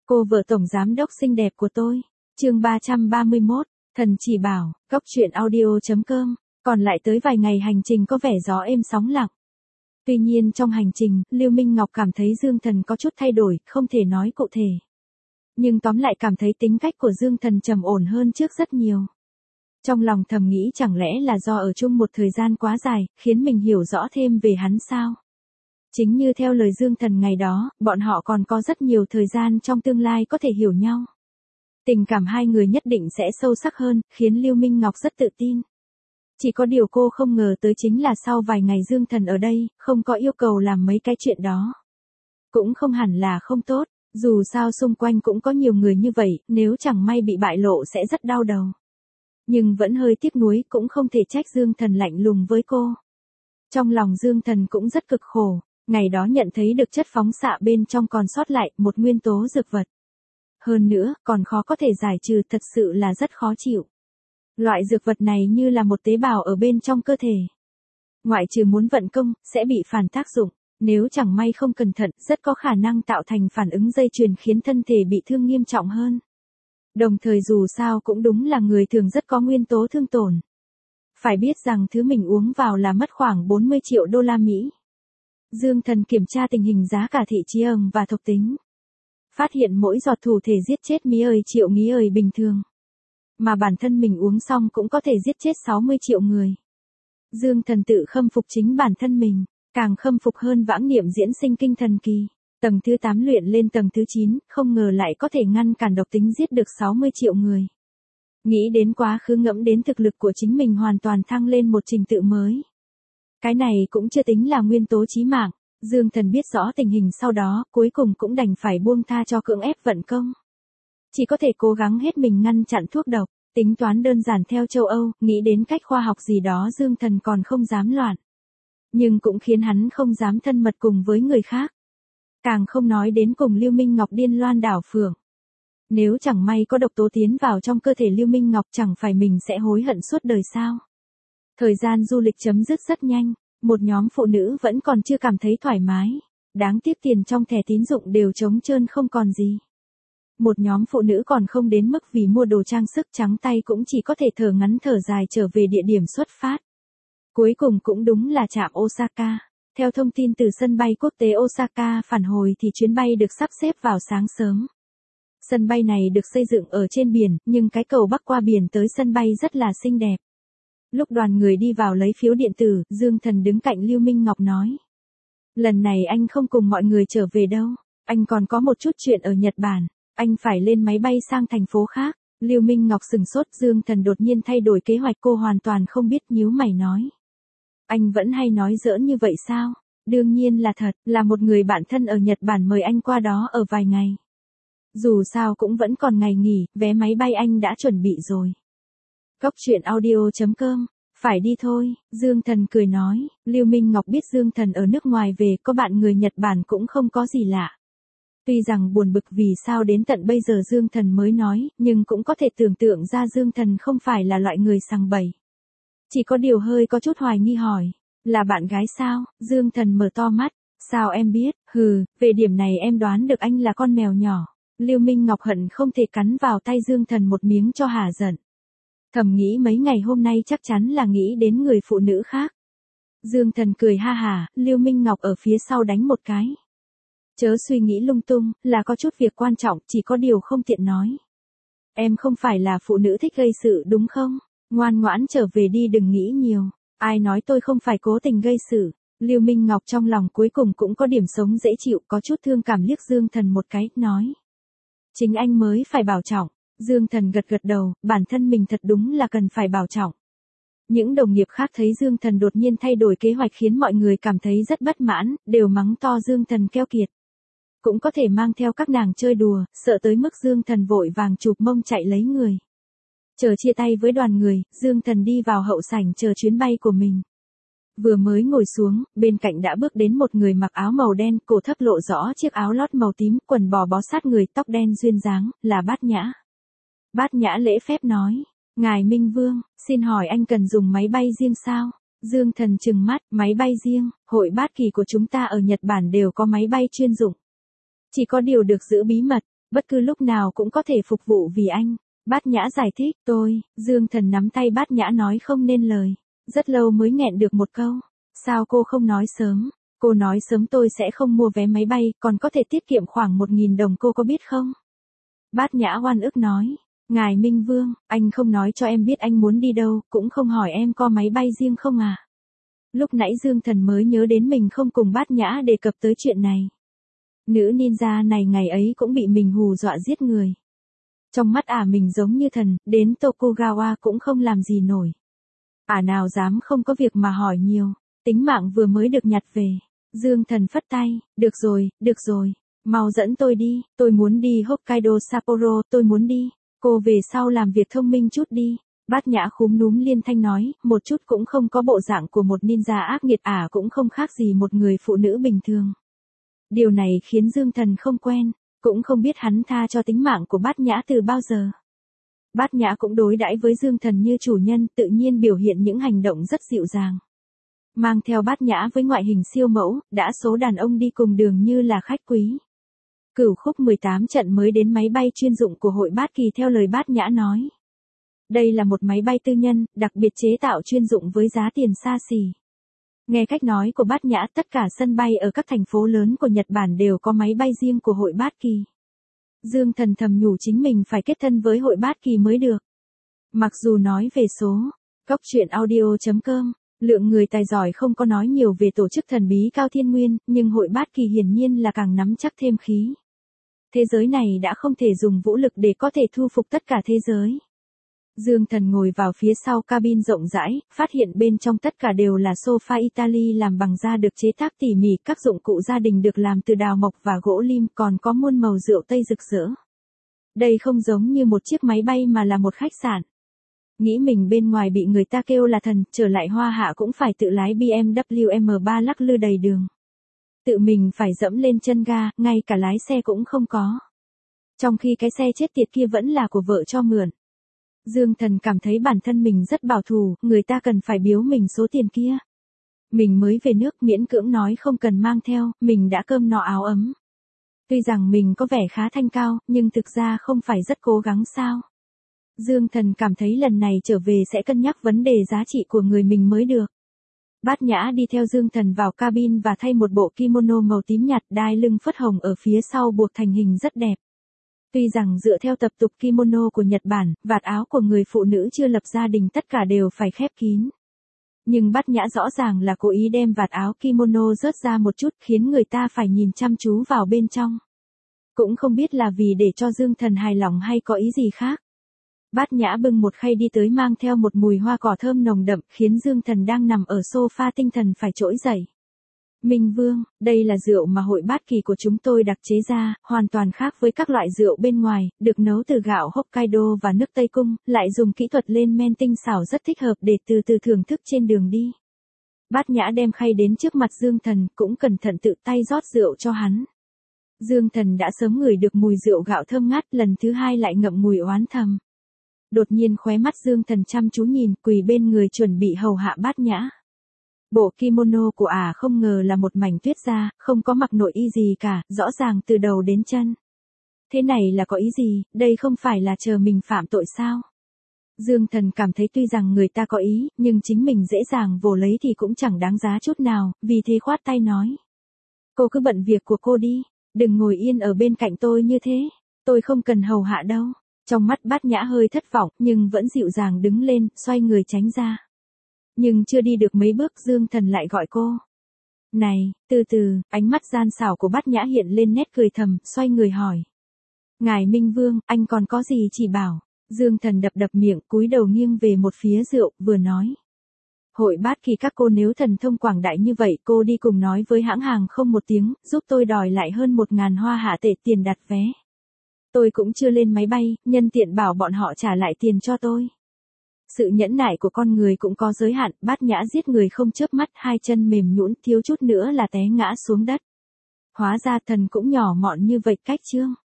Cô vợ tổng giám đốc xinh đẹp của tôi. Chương 331, thần chỉ bảo, góc truyện audio.com, còn lại tới vài ngày hành trình có vẻ gió êm sóng lặng. Tuy nhiên trong hành trình, Lưu Minh Ngọc cảm thấy Dương Thần có chút thay đổi, không thể nói cụ thể. Nhưng tóm lại cảm thấy tính cách của Dương Thần trầm ổn hơn trước rất nhiều. Trong lòng thầm nghĩ chẳng lẽ là do ở chung một thời gian quá dài, khiến mình hiểu rõ thêm về hắn sao? Chính như theo lời Dương Thần ngày đó, bọn họ còn có rất nhiều thời gian trong tương lai có thể hiểu nhau. Tình cảm hai người nhất định sẽ sâu sắc hơn, khiến Lưu Minh Ngọc rất tự tin. Chỉ có điều cô không ngờ tới chính là sau vài ngày Dương Thần ở đây, không có yêu cầu làm mấy cái chuyện đó. Cũng không hẳn là không tốt, dù sao xung quanh cũng có nhiều người như vậy, nếu chẳng may bị bại lộ sẽ rất đau đầu. Nhưng vẫn hơi tiếc nuối, cũng không thể trách Dương Thần lạnh lùng với cô. Trong lòng Dương Thần cũng rất cực khổ, ngày đó nhận thấy được chất phóng xạ bên trong còn sót lại một nguyên tố dược vật. Hơn nữa, còn khó có thể giải trừ, thật sự là rất khó chịu. Loại dược vật này như là một tế bào ở bên trong cơ thể. Ngoại trừ muốn vận công, sẽ bị phản tác dụng, nếu chẳng may không cẩn thận, rất có khả năng tạo thành phản ứng dây chuyền khiến thân thể bị thương nghiêm trọng hơn. Đồng thời dù sao cũng đúng là người thường rất có nguyên tố thương tổn. Phải biết rằng thứ mình uống vào là mất khoảng 40 triệu đô la Mỹ. Dương Thần kiểm tra tình hình giá cả thị trường và thuộc tính. Phát hiện mỗi giọt thủ thể giết chết triệu nghĩ bình thường. Mà bản thân mình uống xong cũng có thể giết chết 60 triệu người. Dương Thần tự khâm phục chính bản thân mình, càng khâm phục hơn vãng niệm diễn sinh kinh thần kỳ. Tầng thứ 8 luyện lên tầng thứ 9, không ngờ lại có thể ngăn cản độc tính giết được 60 triệu người. Nghĩ đến quá khứ ngẫm đến thực lực của chính mình hoàn toàn thăng lên một trình tự mới. Cái này cũng chưa tính là nguyên tố chí mạng. Dương Thần biết rõ tình hình sau đó, cuối cùng cũng đành phải buông tha cho cưỡng ép vận công. Chỉ có thể cố gắng hết mình ngăn chặn thuốc độc, tính toán đơn giản theo châu Âu, nghĩ đến cách khoa học gì đó Dương Thần còn không dám loạn. Nhưng cũng khiến hắn không dám thân mật cùng với người khác. Càng không nói đến cùng Lưu Minh Ngọc điên loan đảo phượng. Nếu chẳng may có độc tố tiến vào trong cơ thể Lưu Minh Ngọc chẳng phải mình sẽ hối hận suốt đời sao. Thời gian du lịch chấm dứt rất nhanh, một nhóm phụ nữ vẫn còn chưa cảm thấy thoải mái. Đáng tiếc tiền trong thẻ tín dụng đều trống trơn không còn gì. Một nhóm phụ nữ còn không đến mức vì mua đồ trang sức trắng tay cũng chỉ có thể thở ngắn thở dài trở về địa điểm xuất phát. Cuối cùng cũng đúng là trạm Osaka. Theo thông tin từ sân bay quốc tế Osaka phản hồi thì chuyến bay được sắp xếp vào sáng sớm. Sân bay này được xây dựng ở trên biển, nhưng cái cầu bắc qua biển tới sân bay rất là xinh đẹp. Lúc đoàn người đi vào lấy phiếu điện tử, Dương Thần đứng cạnh Lưu Minh Ngọc nói. Lần này anh không cùng mọi người trở về đâu, anh còn có một chút chuyện ở Nhật Bản, anh phải lên máy bay sang thành phố khác. Lưu Minh Ngọc sừng sốt, Dương Thần đột nhiên thay đổi kế hoạch, cô hoàn toàn không biết, nhíu mày nói. Anh vẫn hay nói giỡn như vậy sao? Đương nhiên là thật, là một người bạn thân ở Nhật Bản mời anh qua đó ở vài ngày. Dù sao cũng vẫn còn ngày nghỉ, vé máy bay anh đã chuẩn bị rồi. Góc truyện audio.com, phải đi thôi, Dương Thần cười nói. Lưu Minh Ngọc biết Dương Thần ở nước ngoài về có bạn người Nhật Bản cũng không có gì lạ. Tuy rằng buồn bực vì sao đến tận bây giờ Dương Thần mới nói, nhưng cũng có thể tưởng tượng ra Dương Thần không phải là loại người sằng bậy. Chỉ có điều hơi có chút hoài nghi hỏi, là bạn gái sao? Dương Thần mở to mắt, sao em biết? Về điểm này em đoán được anh là con mèo nhỏ. Lưu Minh Ngọc hận không thể cắn vào tay Dương Thần một miếng cho hả giận. Thầm nghĩ mấy ngày hôm nay chắc chắn là nghĩ đến người phụ nữ khác. Dương Thần cười ha hả, Lưu Minh Ngọc ở phía sau đánh một cái. Chớ suy nghĩ lung tung, là có chút việc quan trọng, chỉ có điều không tiện nói. Em không phải là phụ nữ thích gây sự đúng không? Ngoan ngoãn trở về đi, đừng nghĩ nhiều. Ai nói tôi không phải cố tình gây sự. Lưu Minh Ngọc trong lòng cuối cùng cũng có điểm sống dễ chịu, có chút thương cảm liếc Dương Thần một cái, nói. Chính anh mới phải bảo trọng. Dương Thần gật gật đầu, bản thân mình thật đúng là cần phải bảo trọng. Những đồng nghiệp khác thấy Dương Thần đột nhiên thay đổi kế hoạch khiến mọi người cảm thấy rất bất mãn, đều mắng to Dương Thần keo kiệt. Cũng có thể mang theo các nàng chơi đùa, sợ tới mức Dương Thần vội vàng chụp mông chạy lấy người. Chờ chia tay với đoàn người, Dương Thần đi vào hậu sảnh chờ chuyến bay của mình. Vừa mới ngồi xuống, bên cạnh đã bước đến một người mặc áo màu đen, cổ thấp lộ rõ chiếc áo lót màu tím, quần bò bó sát người, tóc đen duyên dáng, là Bát Nhã. Bát Nhã lễ phép nói, ngài Minh Vương, xin hỏi anh cần dùng máy bay riêng sao? Dương Thần trừng mắt, máy bay riêng, hội bát kỳ của chúng ta ở Nhật Bản đều có máy bay chuyên dụng. Chỉ có điều được giữ bí mật, Bất cứ lúc nào cũng có thể phục vụ vì anh. Bát Nhã giải thích, Dương Thần nắm tay Bát Nhã nói không nên lời. Rất lâu mới nghẹn được một câu. Sao cô không nói sớm? Cô nói sớm tôi sẽ không mua vé máy bay, còn có thể tiết kiệm khoảng 1.000 đồng cô có biết không? Bát Nhã oan ức nói. Ngài Minh Vương, anh không nói cho em biết anh muốn đi đâu, cũng không hỏi em có máy bay riêng không à? Lúc nãy Dương Thần mới nhớ đến mình không cùng Bát Nhã đề cập tới chuyện này. Nữ ninja này ngày ấy cũng bị mình hù dọa giết người. Trong mắt mình giống như thần, đến Tokugawa cũng không làm gì nổi. Nào dám không có việc mà hỏi nhiều, tính mạng vừa mới được nhặt về. Dương Thần phất tay, được rồi, mau dẫn tôi đi, tôi muốn đi Hokkaido Sapporo, tôi muốn đi. Cô về sau làm việc thông minh chút đi. Bát Nhã khúm núm liên thanh nói, một chút cũng không có bộ dạng của một ninja ác nghiệt, cũng không khác gì một người phụ nữ bình thường. Điều này khiến Dương Thần không quen, cũng không biết hắn tha cho tính mạng của Bát Nhã từ bao giờ. Bát Nhã cũng đối đãi với Dương Thần như chủ nhân, tự nhiên biểu hiện những hành động rất dịu dàng. Mang theo Bát Nhã với ngoại hình siêu mẫu, đã số đàn ông đi cùng đường như là khách quý. Cửu Khúc 18 trận mới đến máy bay chuyên dụng của hội Bát Kỳ theo lời Bát Nhã nói. Đây là một máy bay tư nhân, đặc biệt chế tạo chuyên dụng với giá tiền xa xỉ. Nghe cách nói của Bát Nhã, tất cả sân bay ở các thành phố lớn của Nhật Bản đều có máy bay riêng của hội Bát Kỳ. Dương Thần thầm nhủ chính mình phải kết thân với hội Bát Kỳ mới được. Mặc dù nói về số, Cóc truyện audio.com, lượng người tài giỏi không có nói nhiều về tổ chức thần bí Cao Thiên Nguyên, nhưng hội Bát Kỳ hiển nhiên là càng nắm chắc thêm khí. Thế giới này đã không thể dùng vũ lực để có thể thu phục tất cả thế giới. Dương Thần ngồi vào phía sau cabin rộng rãi, phát hiện bên trong tất cả đều là sofa Italy làm bằng da được chế tác tỉ mỉ, các dụng cụ gia đình được làm từ đào mộc và gỗ lim, còn có muôn màu rượu Tây rực rỡ. Đây không giống như một chiếc máy bay mà là một khách sạn. Nghĩ mình bên ngoài bị người ta kêu là thần, trở lại Hoa Hạ cũng phải tự lái BMW M3 lắc lư đầy đường. Tự mình phải dẫm lên chân ga, ngay cả lái xe cũng không có. Trong khi cái xe chết tiệt kia vẫn là của vợ cho mượn. Dương Thần cảm thấy bản thân mình rất bảo thủ, người ta cần phải biếu mình số tiền kia. Mình mới về nước miễn cưỡng nói không cần mang theo, mình đã cơm no áo ấm. Tuy rằng mình có vẻ khá thanh cao, nhưng thực ra không phải rất cố gắng sao. Dương Thần cảm thấy lần này trở về sẽ cân nhắc vấn đề giá trị của người mình mới được. Bát Nhã đi theo Dương Thần vào cabin và thay một bộ kimono màu tím nhạt, đai lưng phất hồng ở phía sau buộc thành hình rất đẹp. Tuy rằng dựa theo tập tục kimono của Nhật Bản, vạt áo của người phụ nữ chưa lập gia đình tất cả đều phải khép kín. Nhưng Bát Nhã rõ ràng là cố ý đem vạt áo kimono rớt ra một chút, khiến người ta phải nhìn chăm chú vào bên trong. Cũng không biết là vì để cho Dương Thần hài lòng hay có ý gì khác. Bát Nhã bưng một khay đi tới mang theo một mùi hoa cỏ thơm nồng đậm, khiến Dương Thần đang nằm ở sofa tinh thần phải trỗi dậy. Minh Vương, đây là rượu mà hội Bát Kỳ của chúng tôi đặc chế ra, hoàn toàn khác với các loại rượu bên ngoài, được nấu từ gạo Hokkaido và nước Tây Cung, lại dùng kỹ thuật lên men tinh xảo rất thích hợp để từ từ thưởng thức trên đường đi. Bát Nhã đem khay đến trước mặt Dương Thần, cũng cẩn thận tự tay rót rượu cho hắn. Dương Thần đã sớm ngửi được mùi rượu gạo thơm ngát, lần thứ hai lại ngậm ngùi oán thầm. Đột nhiên khóe mắt Dương Thần chăm chú nhìn, quỳ bên người chuẩn bị hầu hạ Bát Nhã. Bộ kimono của không ngờ là một mảnh tuyết da, không có mặc nội y gì cả, rõ ràng từ đầu đến chân. Thế này là có ý gì, đây không phải là chờ mình phạm tội sao? Dương Thần cảm thấy tuy rằng người ta có ý, nhưng chính mình dễ dàng vồ lấy thì cũng chẳng đáng giá chút nào, vì thế khoát tay nói. Cô cứ bận việc của cô đi, đừng ngồi yên ở bên cạnh tôi như thế, tôi không cần hầu hạ đâu. Trong mắt Bát Nhã hơi thất vọng, nhưng vẫn dịu dàng đứng lên, xoay người tránh ra. Nhưng chưa đi được mấy bước Dương Thần lại gọi cô. Này, từ từ, ánh mắt gian xảo của Bát Nhã hiện lên nét cười thầm, xoay người hỏi. Ngài Minh Vương, anh còn có gì chỉ bảo? Dương Thần đập đập miệng, cúi đầu nghiêng về một phía rượu, vừa nói. Hội Bát Kỳ các cô nếu thần thông quảng đại như vậy, cô đi cùng nói với hãng hàng không một tiếng, giúp tôi đòi lại hơn 1.000 hoa hạ tệ tiền đặt vé. Tôi cũng chưa lên máy bay, nhân tiện bảo bọn họ trả lại tiền cho tôi. Sự nhẫn nại của con người cũng có giới hạn, Bát Nhã giết người không chớp mắt, hai chân mềm nhũn, thiếu chút nữa là té ngã xuống đất. Hóa ra thần cũng nhỏ mọn như vậy cách chương.